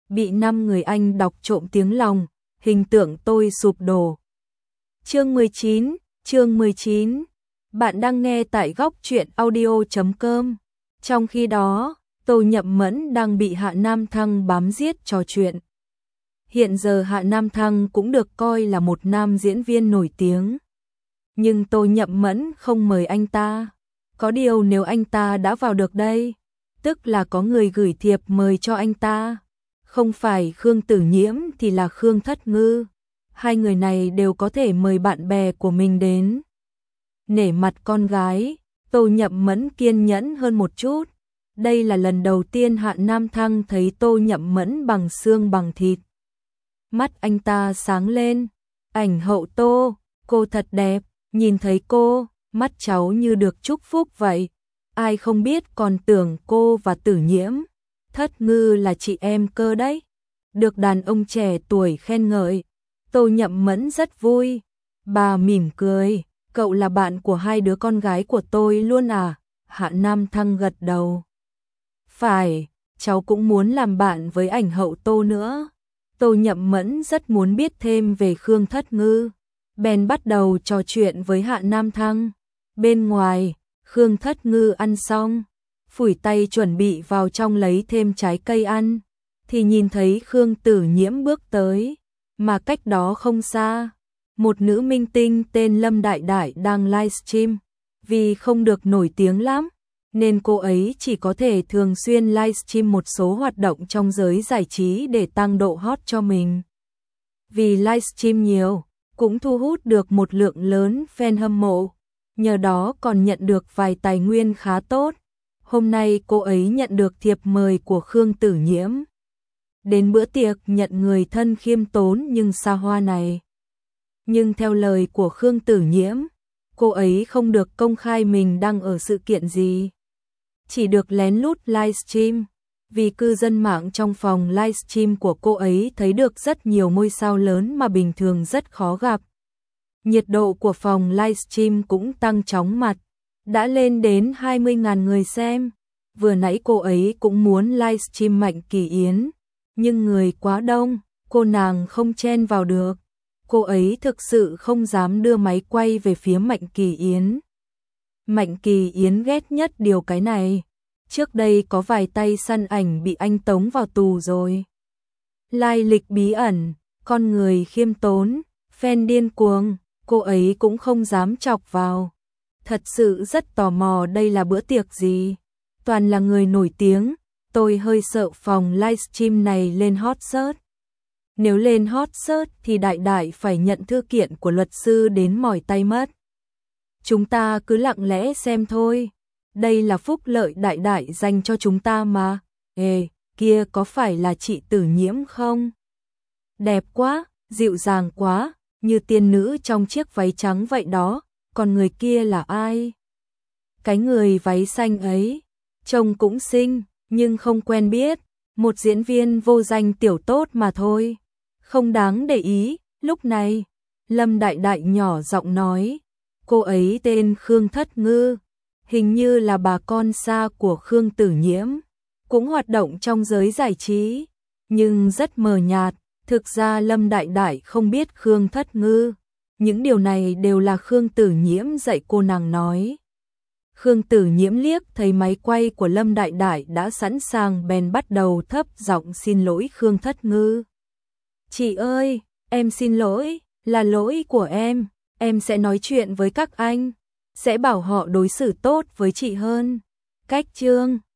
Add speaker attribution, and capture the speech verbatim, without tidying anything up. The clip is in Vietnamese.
Speaker 1: bị năm người anh đọc trộm tiếng lòng, hình tượng tôi sụp đổ. Chương mười chín, chương mười chín. Bạn đang nghe tại góc truyện audio chấm com. Trong khi đó, Tô Nhậm Mẫn đang bị Hạ Nam Thăng bám giết trò chuyện. Hiện giờ Hạ Nam Thăng cũng được coi là một nam diễn viên nổi tiếng. Nhưng Tô Nhậm Mẫn không mời anh ta. Có điều nếu anh ta đã vào được đây, tức là có người gửi thiệp mời cho anh ta. Không phải Khương Tử Nhiễm thì là Khương Thất Ngư. Hai người này đều có thể mời bạn bè của mình đến. Nể mặt con gái, Tô Nhậm Mẫn kiên nhẫn hơn một chút. Đây là lần đầu tiên Hạ Nam Thăng thấy Tô Nhậm Mẫn bằng xương bằng thịt. Mắt anh ta sáng lên. Ảnh hậu Tô, cô thật đẹp. Nhìn thấy cô, mắt cháu như được chúc phúc vậy. Ai không biết còn tưởng cô và Tử Nhiễm, Thất Ngư là chị em cơ đấy. Được đàn ông trẻ tuổi khen ngợi, Tô Nhậm Mẫn rất vui. Bà mỉm cười, cậu là bạn của hai đứa con gái của tôi luôn à? Hạ Nam Thăng gật đầu. Phải, cháu cũng muốn làm bạn với ảnh hậu Tô nữa. Tô Nhậm Mẫn rất muốn biết thêm về Khương Thất Ngư. Bèn bắt đầu trò chuyện với Hạ Nam Thăng. Bên ngoài, Khương Thất Ngư ăn xong, phủi tay chuẩn bị vào trong lấy thêm trái cây ăn, thì nhìn thấy Khương Tử Nhiễm bước tới, mà cách đó không xa, một nữ minh tinh tên Lâm Đại Đại đang livestream. Vì không được nổi tiếng lắm, nên cô ấy chỉ có thể thường xuyên livestream một số hoạt động trong giới giải trí để tăng độ hot cho mình. Vì livestream nhiều, cũng thu hút được một lượng lớn fan hâm mộ, nhờ đó còn nhận được vài tài nguyên khá tốt. Hôm nay cô ấy nhận được thiệp mời của Khương Tử Nhiễm đến bữa tiệc nhận người thân khiêm tốn nhưng xa hoa này. Nhưng theo lời của Khương Tử Nhiễm, cô ấy không được công khai mình đang ở sự kiện gì, chỉ được lén lút livestream. Vì cư dân mạng trong phòng livestream của cô ấy thấy được rất nhiều ngôi sao lớn mà bình thường rất khó gặp. Nhiệt độ của phòng livestream cũng tăng chóng mặt, đã lên đến hai mươi nghìn người xem. Vừa nãy cô ấy cũng muốn livestream Mạnh Kỳ Yến, nhưng người quá đông, cô nàng không chen vào được. Cô ấy thực sự không dám đưa máy quay về phía Mạnh Kỳ Yến. Mạnh Kỳ Yến ghét nhất điều cái này. Trước đây có vài tay săn ảnh bị anh tống vào tù rồi. Lai lịch bí ẩn, con người khiêm tốn, fan điên cuồng, cô ấy cũng không dám chọc vào. Thật sự rất tò mò đây là bữa tiệc gì. Toàn là người nổi tiếng, tôi hơi sợ phòng livestream này lên hot search. Nếu lên hot search thì Đại Đại phải nhận thư kiện của luật sư đến mỏi tay mất. Chúng ta cứ lặng lẽ xem thôi. Đây là phúc lợi Đại Đại dành cho chúng ta mà. Ê, kia có phải là chị Tử Nhiễm không? Đẹp quá, dịu dàng quá, như tiên nữ trong chiếc váy trắng vậy đó. Còn người kia là ai? Cái người váy xanh ấy, trông cũng xinh, nhưng không quen biết. Một diễn viên vô danh tiểu tốt mà thôi. Không đáng để ý. Lúc này, Lâm Đại Đại nhỏ giọng nói, cô ấy tên Khương Thất Ngư. Hình như là bà con xa của Khương Tử Nhiễm, cũng hoạt động trong giới giải trí, nhưng rất mờ nhạt. Thực ra Lâm Đại Đại không biết Khương Thất Ngư, những điều này đều là Khương Tử Nhiễm dạy cô nàng nói. Khương Tử Nhiễm liếc thấy máy quay của Lâm Đại Đại đã sẵn sàng bèn bắt đầu thấp giọng xin lỗi Khương Thất Ngư. Chị ơi, em xin lỗi, là lỗi của em, em sẽ nói chuyện với các anh. Sẽ bảo họ đối xử tốt với chị hơn. Cách chương